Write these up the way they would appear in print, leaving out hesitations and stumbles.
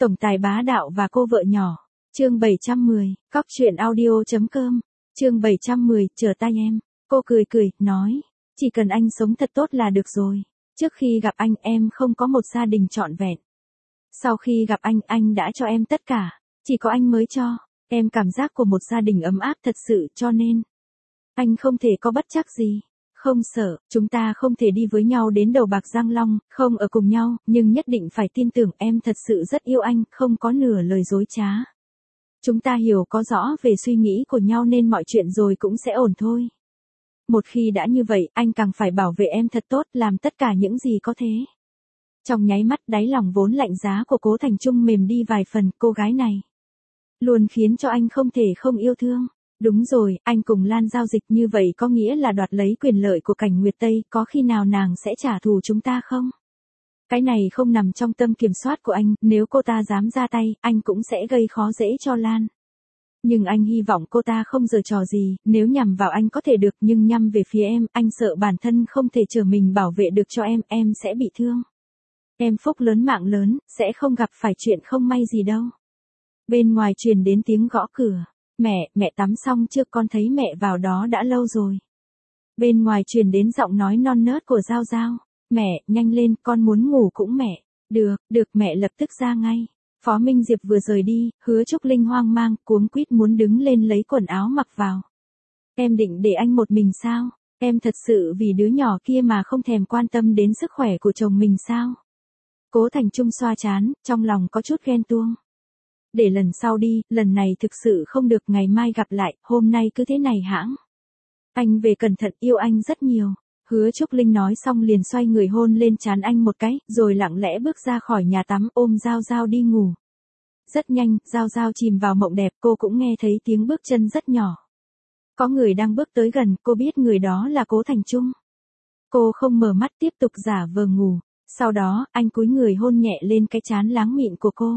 Tổng tài bá đạo và cô vợ nhỏ. Chương 710, cóc.audio.com. Chương 710, chờ tay em. Cô cười cười, nói. Chỉ cần anh sống thật tốt là được rồi. Trước khi gặp anh em không có một gia đình trọn vẹn. Sau khi gặp anh đã cho em tất cả. Chỉ có anh mới cho. Em cảm giác của một gia đình ấm áp thật sự cho nên. Anh không thể có bất trắc gì. Không sợ, chúng ta không thể đi với nhau đến đầu bạc răng long, không ở cùng nhau, nhưng nhất định phải tin tưởng em thật sự rất yêu anh, không có nửa lời dối trá. Chúng ta hiểu có rõ về suy nghĩ của nhau nên mọi chuyện rồi cũng sẽ ổn thôi. Một khi đã như vậy, anh càng phải bảo vệ em thật tốt, làm tất cả những gì có thể. Trong nháy mắt đáy lòng vốn lạnh giá của Cố Thành Trung mềm đi vài phần, cô gái này luôn khiến cho anh không thể không yêu thương. Đúng rồi, anh cùng Lan giao dịch như vậy có nghĩa là đoạt lấy quyền lợi của Cảnh Nguyệt Tây, có khi nào nàng sẽ trả thù chúng ta không? Cái này không nằm trong tâm kiểm soát của anh, nếu cô ta dám ra tay, anh cũng sẽ gây khó dễ cho Lan. Nhưng anh hy vọng cô ta không giở trò gì, nếu nhằm vào anh có thể được nhưng nhằm về phía em, anh sợ bản thân không thể trở mình bảo vệ được cho em sẽ bị thương. Em phúc lớn mạng lớn, sẽ không gặp phải chuyện không may gì đâu. Bên ngoài truyền đến tiếng gõ cửa. Mẹ tắm xong chưa, con thấy mẹ vào đó đã lâu rồi. Bên ngoài truyền đến giọng nói non nớt của Giao Giao. Mẹ, nhanh lên, con muốn ngủ cũng mẹ. Được, mẹ lập tức ra ngay. Phó Minh Diệp vừa rời đi, Hứa Trúc Linh hoang mang, cuống quýt muốn đứng lên lấy quần áo mặc vào. Em định để anh một mình sao? Em thật sự vì đứa nhỏ kia mà không thèm quan tâm đến sức khỏe của chồng mình sao? Cố Thành Trung xoa trán, trong lòng có chút ghen tuông. Để lần sau đi, lần này thực sự không được, ngày mai gặp lại, hôm nay cứ thế này hãng. Anh về cẩn thận, yêu anh rất nhiều. Hứa Trúc Linh nói xong liền xoay người hôn lên trán anh một cái, rồi lặng lẽ bước ra khỏi nhà tắm ôm Giao Giao đi ngủ. Rất nhanh, Giao Giao chìm vào mộng đẹp, cô cũng nghe thấy tiếng bước chân rất nhỏ. Có người đang bước tới gần, cô biết người đó là Cố Thành Trung. Cô không mở mắt tiếp tục giả vờ ngủ, sau đó, anh cúi người hôn nhẹ lên cái trán láng mịn của cô.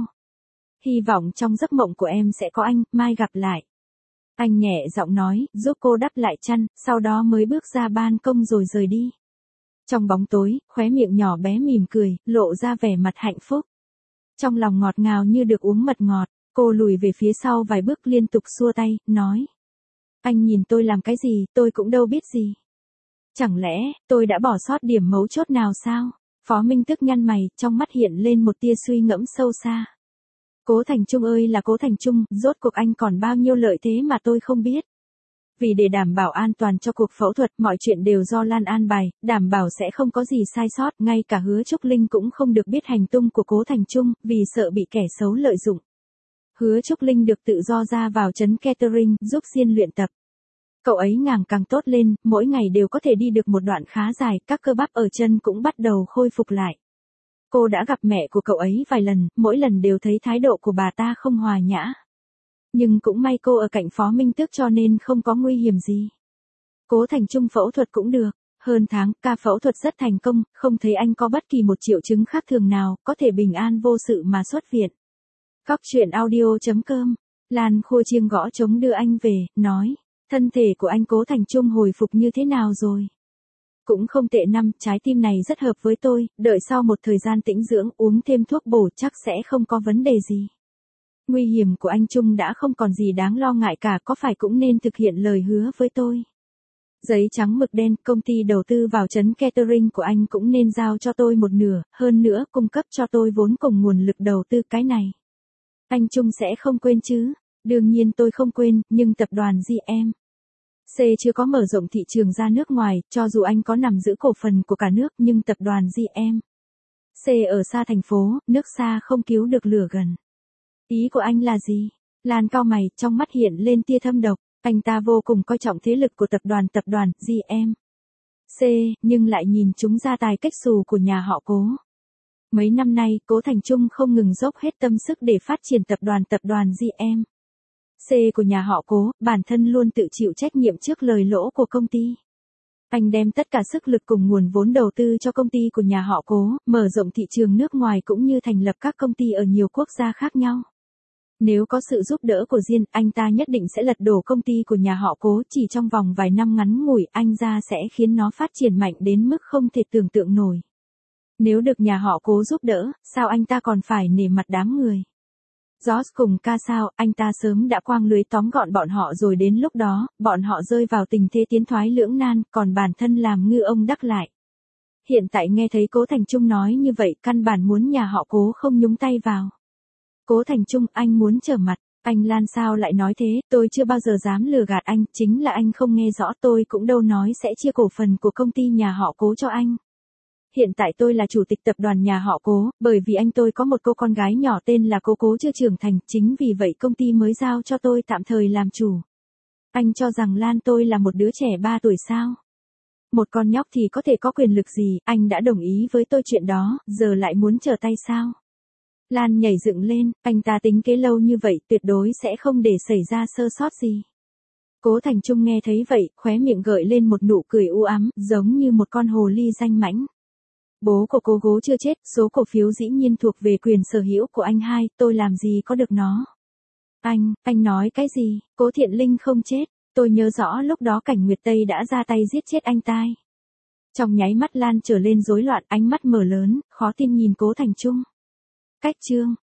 Hy vọng trong giấc mộng của em sẽ có anh, mai gặp lại. Anh nhẹ giọng nói, giúp cô đắp lại chăn, sau đó mới bước ra ban công rồi rời đi. Trong bóng tối, khóe miệng nhỏ bé mỉm cười, lộ ra vẻ mặt hạnh phúc. Trong lòng ngọt ngào như được uống mật ngọt, cô lùi về phía sau vài bước liên tục xua tay, nói. Anh nhìn tôi làm cái gì, tôi cũng đâu biết gì. Chẳng lẽ, tôi đã bỏ sót điểm mấu chốt nào sao? Phó Minh tức nhăn mày, trong mắt hiện lên một tia suy ngẫm sâu xa. Cố Thành Trung ơi là Cố Thành Trung, rốt cuộc anh còn bao nhiêu lợi thế mà tôi không biết. Vì để đảm bảo an toàn cho cuộc phẫu thuật, mọi chuyện đều do Lan an bài, đảm bảo sẽ không có gì sai sót, ngay cả Hứa Trúc Linh cũng không được biết hành tung của Cố Thành Trung, vì sợ bị kẻ xấu lợi dụng. Hứa Trúc Linh được tự do ra vào trấn Catering, giúp Diên luyện tập. Cậu ấy càng càng tốt lên, mỗi ngày đều có thể đi được một đoạn khá dài, các cơ bắp ở chân cũng bắt đầu khôi phục lại. Cô đã gặp mẹ của cậu ấy vài lần, mỗi lần đều thấy thái độ của bà ta không hòa nhã. Nhưng cũng may cô ở cạnh Phó Minh Tước cho nên không có nguy hiểm gì. Cố Thành Trung phẫu thuật cũng được, hơn tháng, ca phẫu thuật rất thành công, không thấy anh có bất kỳ một triệu chứng khác thường nào, có thể bình an vô sự mà xuất viện. cóc.audio.com. Lan Khôi Chiêng gõ trống đưa anh về, nói, thân thể của anh Cố Thành Trung hồi phục như thế nào rồi? Cũng không tệ, trái tim này rất hợp với tôi, đợi sau một thời gian tĩnh dưỡng uống thêm thuốc bổ chắc sẽ không có vấn đề gì. Nguy hiểm của anh Trung đã không còn gì đáng lo ngại cả, có phải cũng nên thực hiện lời hứa với tôi. Giấy trắng mực đen, công ty đầu tư vào trấn Catering của anh cũng nên giao cho tôi một nửa, hơn nữa cung cấp cho tôi vốn cùng nguồn lực đầu tư cái này. Anh Trung sẽ không quên chứ? Đương nhiên tôi không quên, nhưng tập đoàn GM C chưa có mở rộng thị trường ra nước ngoài, cho dù anh có nắm giữ cổ phần của cả nước nhưng tập đoàn GM C ở xa thành phố, nước xa không cứu được lửa gần. Ý của anh là gì? Lan cau mày, trong mắt hiện lên tia thâm độc, anh ta vô cùng coi trọng thế lực của tập đoàn GM C, nhưng lại nhìn chúng gia tài cách xù của nhà họ Cố. Mấy năm nay, Cố Thành Trung không ngừng dốc hết tâm sức để phát triển tập đoàn GM C của nhà họ Cố, bản thân luôn tự chịu trách nhiệm trước lời lỗ của công ty. Anh đem tất cả sức lực cùng nguồn vốn đầu tư cho công ty của nhà họ Cố, mở rộng thị trường nước ngoài cũng như thành lập các công ty ở nhiều quốc gia khác nhau. Nếu có sự giúp đỡ của Diên, anh ta nhất định sẽ lật đổ công ty của nhà họ Cố, chỉ trong vòng vài năm ngắn ngủi, anh ta sẽ khiến nó phát triển mạnh đến mức không thể tưởng tượng nổi. Nếu được nhà họ Cố giúp đỡ, sao anh ta còn phải nể mặt đám người? George cùng ca sao, anh ta sớm đã quang lưới tóm gọn bọn họ rồi, đến lúc đó, bọn họ rơi vào tình thế tiến thoái lưỡng nan, còn bản thân làm ngư ông đắc lại. Hiện tại nghe thấy Cố Thành Trung nói như vậy, căn bản muốn nhà họ Cố không nhúng tay vào. Cố Thành Trung, anh muốn trở mặt. Anh Lan sao lại nói thế, tôi chưa bao giờ dám lừa gạt anh, chính là anh không nghe rõ, tôi cũng đâu nói sẽ chia cổ phần của công ty nhà họ Cố cho anh. Hiện tại tôi là chủ tịch tập đoàn nhà họ Cố, bởi vì anh tôi có một cô con gái nhỏ tên là Cố chưa trưởng thành, chính vì vậy công ty mới giao cho tôi tạm thời làm chủ. Anh cho rằng Lan tôi là một đứa trẻ 3 tuổi sao? Một con nhóc thì có thể có quyền lực gì, anh đã đồng ý với tôi chuyện đó, giờ lại muốn trở tay sao? Lan nhảy dựng lên, anh ta tính kế lâu như vậy, tuyệt đối sẽ không để xảy ra sơ sót gì. Cố Thành Trung nghe thấy vậy, khóe miệng gợi lên một nụ cười u ám, giống như một con hồ ly danh mãnh. Bố của Cố chưa chết, số cổ phiếu dĩ nhiên thuộc về quyền sở hữu của anh hai, tôi làm gì có được nó. Anh nói cái gì, Cố Thiện Linh không chết, tôi nhớ rõ lúc đó Cảnh Nguyệt Tây đã ra tay giết chết anh tai. Trong nháy mắt Lan trở lên rối loạn, ánh mắt mở lớn, khó tin nhìn Cố Thành Trung. Cách chương